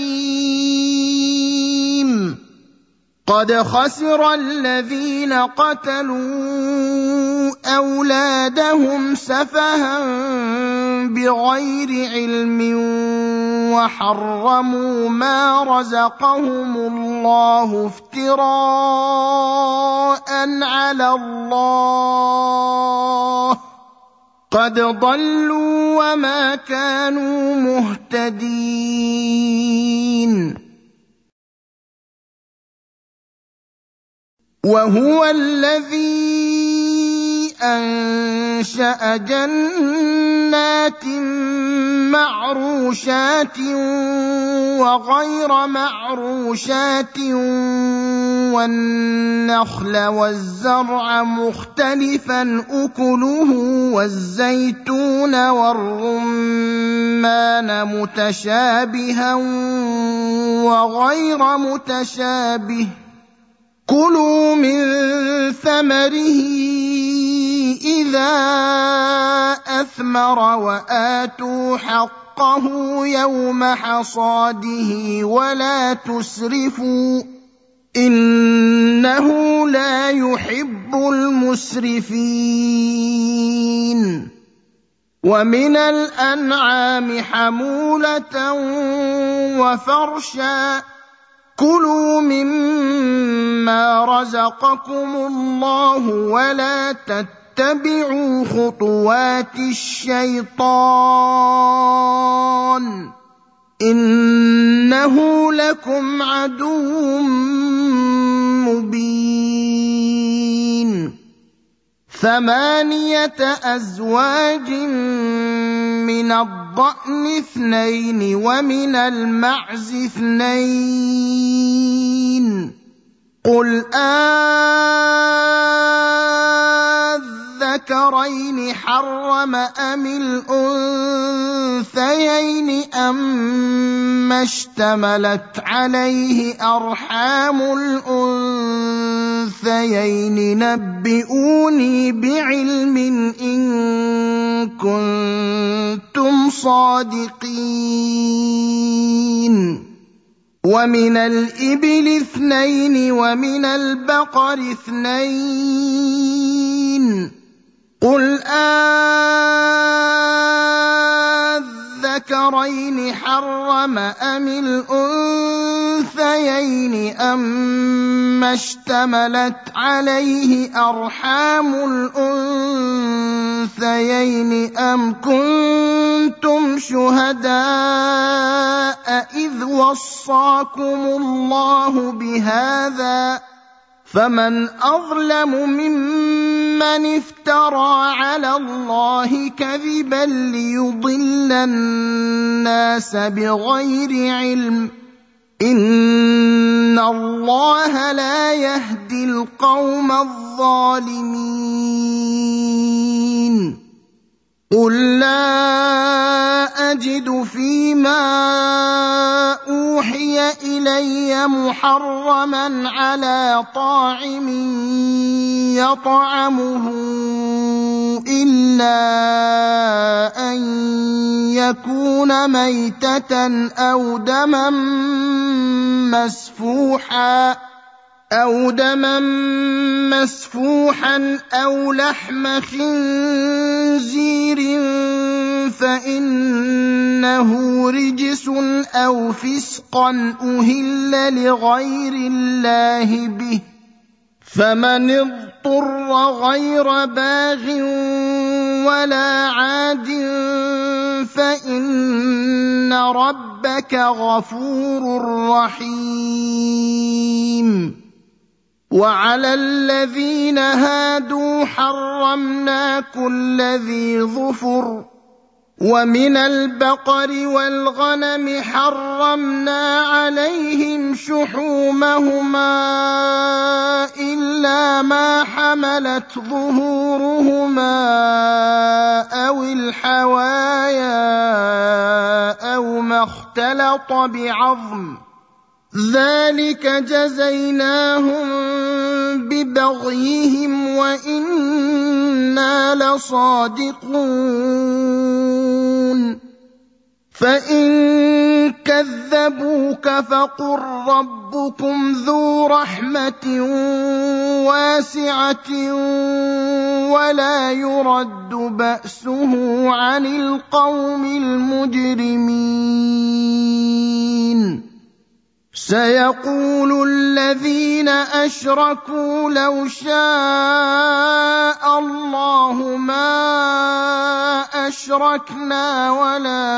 عَلِيمٌ قَدْ خَسِرَ الَّذِينَ قَتَلُوا أَوْلَادَهُمْ سَفَهًا بِغَيْرِ عِلْمٍ وَحَرَّمُوا مَا رَزَقَهُمُ اللَّهُ افْتِرَاءً عَلَى اللَّهِ ۚ قَدْ ضَلُّوا وَمَا كَانُوا مُهْتَدِينَ وَهُوَ الَّذِي أَنشَأَ جَنَّاتٍ مَّعْرُوشَاتٍ وَغَيْرَ مَعْرُوشَاتٍ وَالنَّخْلَ وَالزَّرْعَ مُخْتَلِفًا أُكُلُهُ وَالزَّيْتُونَ وَالرُّمَّانَ مُتَشَابِهًا وَغَيْرَ مُتَشَابِهٍ ۚ كُلُوا مِن ثَمَرِهِ إِذَا أَثْمَرَ وَآتُوا حَقَّهُ يَوْمَ حَصَادِهِ وَلَا تُسْرِفُوا ۚ إِنَّهُ لَا يُحِبُّ الْمُسْرِفِينَ ومن الأنعام حمولة وفرشا كلوا مما رزقكم الله ولا تتبعوا خطوات الشيطان إنه لكم عدو مبين ثمانية أزواج من الضأن اثنين ومن المعز اثنين قل أذكرين حرم أم الأنثيين أما اشتملت عليه أرحام الأنثيين نبئوني بعلم إن كنتم صادقين ومن الإبل اثنين ومن البقر اثنين قل أذكرين حرم أم الأنثيين أما اشتملت عليه أرحام الأنثيين أم كنتم شهداء إذ وصاكم الله بهذا فمن أظلم ممن افترى على الله كذبا ليضل الناس بغير علم إن الله لا يهدي القوم الظالمين قل لا أجد فيما أوحي إلي محرما على طاعم يطعمه إلا أن يكون ميتة أو دما مسفوحا أو دما مسفوحا أو لحم خنزير فإنه رجس أو فسقا أهل لغير الله به فمن اضطر غير باغ ولا عاد فإن ربك غفور رحيم وعلى الذين هادوا حرمنا كل ذي ظفر ومن البقر والغنم حرمنا عليهم شحومهما إلا ما حملت ظهورهما أو الحوايا أو ما اختلط بعظم ذلك جزيناهم ببغيهم وإنا لصادقون فإن كذبوك فقل ربكم ذو رحمة واسعة ولا يرد بأسه عن القوم المجرمين سيقول الذين أشركوا لو شاء الله ما أشركنا ولا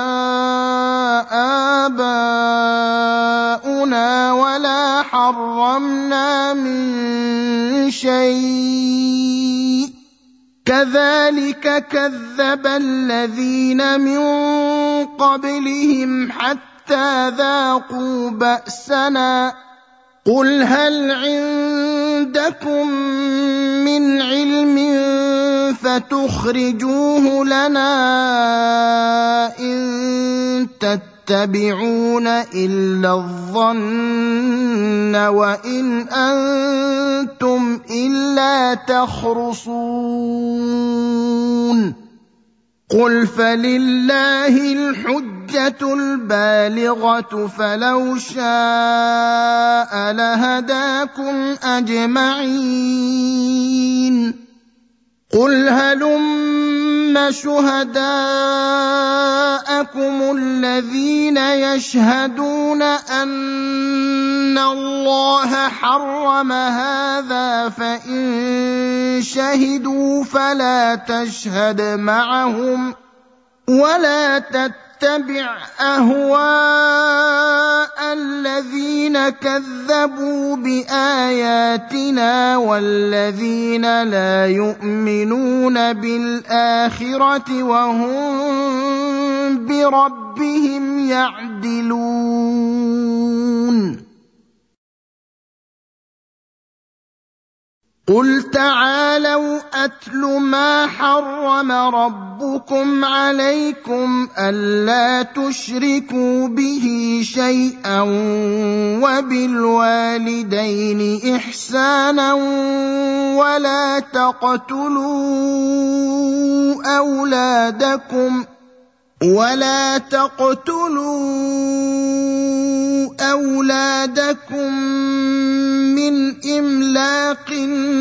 آباؤنا ولا حرمنا من شيء كذلك كذب الذين من قبلهم حتى ذاقوا بأسنا قل هل عندكم من علم فتخرجوه لنا إن تتبعون إلا الظن وإن أنتم إلا تخرصون قل فلله الحجة البالغة فلو شاء لهداكم أجمعين قل هلم شهداءكم الذين يشهدون أن الله حرم هذا فإن شهدوا فلا تشهد معهم ولا تتبع أهواء الذين كذبوا بآياتنا والذين لا يؤمنون بالآخرة وهم بربهم يعدلون قل تعالوا أتل ما حرم ربكم عليكم ألا تشركوا به شيئا وبالوالدين إحسانا ولا تقتلوا أولادكم ولا تقتلوا أولادكم من إملاق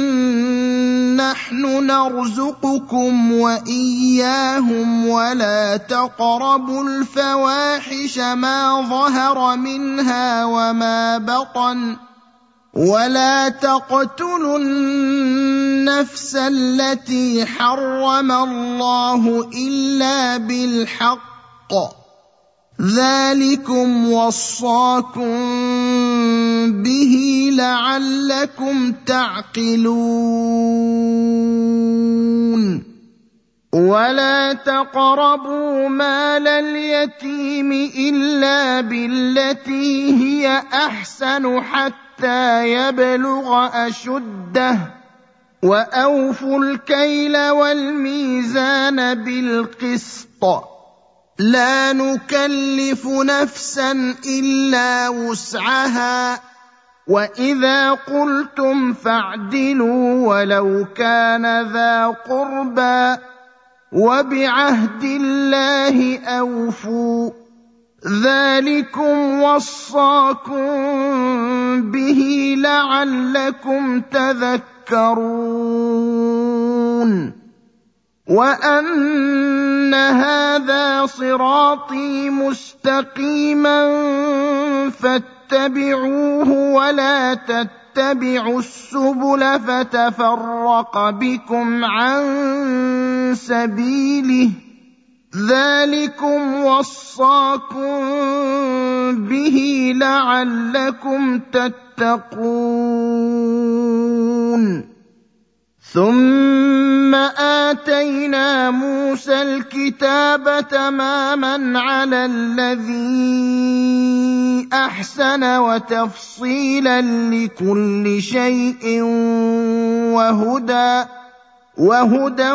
نحن نرزقكم وإياهم ولا تقربوا الفواحش ما ظهر منها وما بطن ولا تقتلوا النفس التي حرم الله إلا بالحق ذلكم وصاكم به لعلكم تعقلون ولا تقربوا مال اليتيم إلا بالتي هي أحسن حتى يبلغ أشده وأوفوا الكيل والميزان بالقسط لا نكلف نفسا إلا وسعها وإذا قلتم فاعدلوا ولو كان ذا قربى وبعهد الله أوفوا ذلكم وصاكم به لعلكم تذكرون وأن هذا صراطي مستقيما فاتبعوه ولا تتبعوا السبل فتفرق بكم عن سبيله ذلكم وصاكم به لعلكم تتقون ثم آتينا موسى الكتاب تماما على الذي أحسن وتفصيلا لكل شيء وهدى وهدى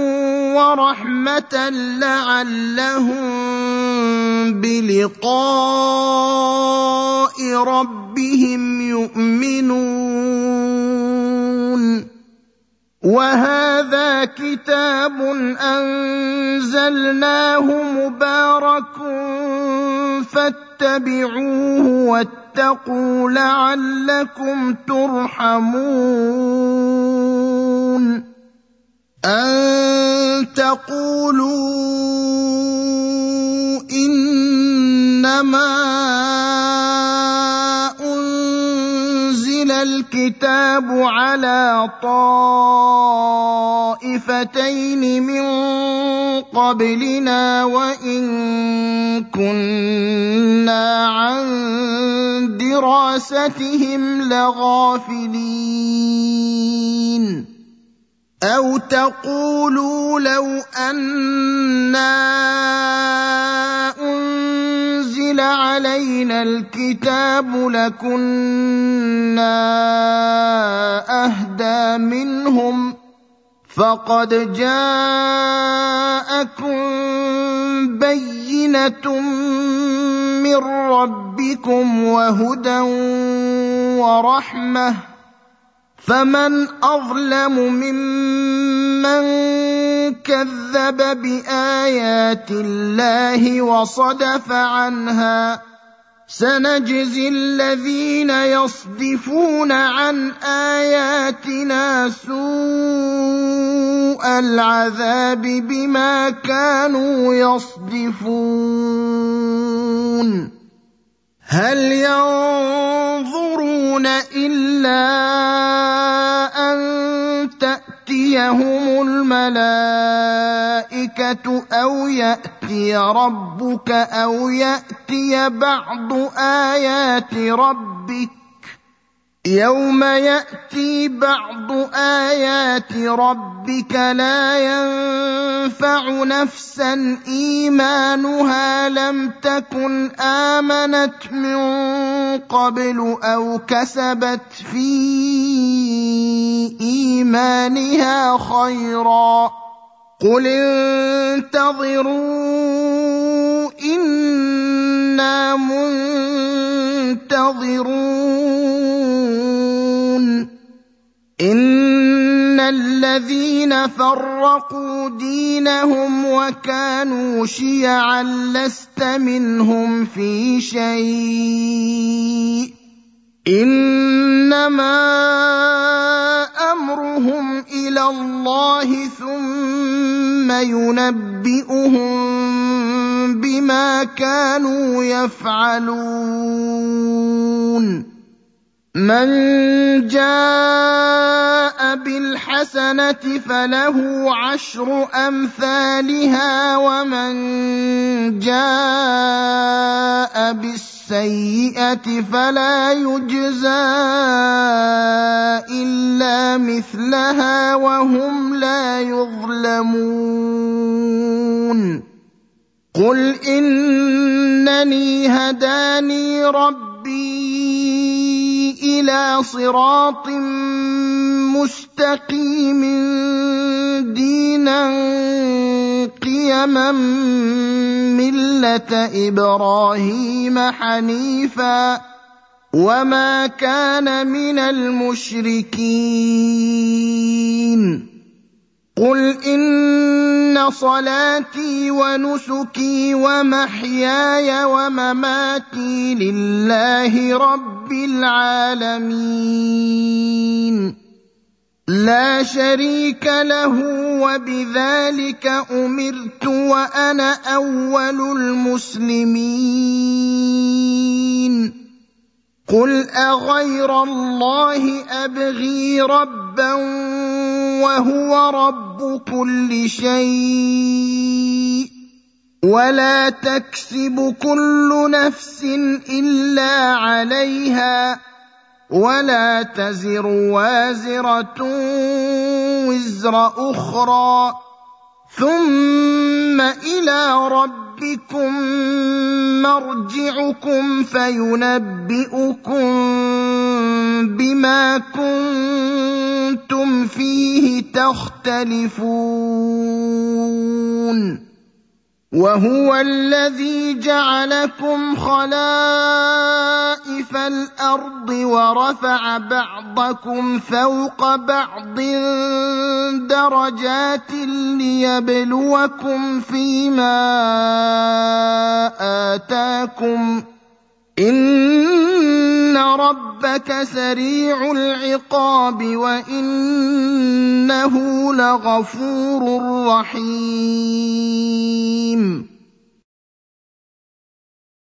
ورحمة لعلهم بلقاء ربهم يؤمنون وهذا كتاب أنزلناه مبارك فاتبعوه واتقوا لعلكم ترحمون أن تقولوا إنما أنزل الكتاب على طائفتين من قبلنا وإن كنا عن دراستهم لغافلين أو تقولوا لو أنا أنزل علينا الكتاب لكنا أهدى منهم فقد جاءكم بينة من ربكم وهدى ورحمة فمن أظلم ممن كذب بآيات الله وصدف عنها سنجزي الذين يصدفون عن آياتنا سوء سوء العذاب بما كانوا يصدفون هل ينظرون إلا أن تأتيهم الملائكة أو يأتي ربك أو يأتي بعض آيات ربك يوم يأتي بعض آيات ربك لا ينفع نفسا إيمانها لم تكن آمنت من قبل أو كسبت في إيمانها خيرا قل انتظروا إنا منتظرون إن الذين فرقوا دينهم وكانوا شيعا لست منهم في شيء إنما أمرهم إلى الله ثم ينبئهم بما كانوا يفعلون من جاء بالحسنة فله عشر أمثالها ومن جاء بالسيئة فلا يجزى إلا مثلها وهم لا يظلمون قل إنني هداني ربي إلى صراط مستقيم دينا قيما ملة إبراهيم حنيفا وما كان من المشركين قل إن صلاتي ونسكي ومحياي ومماتي لله رب العالمين لا شريك له وبذلك أمرت وأنا أول المسلمين قل أغير الله أبغي ربا وهو رب كل شيء ولا تكسب كل نفس إلا عليها ولا تزر وازرة وزر أخرى ثم إلى ربكم مرجعكم فينبئكم بما كنتم فيه تختلفون وهو الذي جعلكم خلائف الأرض ورفع بعضكم فوق بعض درجات ليبلوكم فيما آتاكم إن ربك سريع العقاب وإنه لغفور رحيم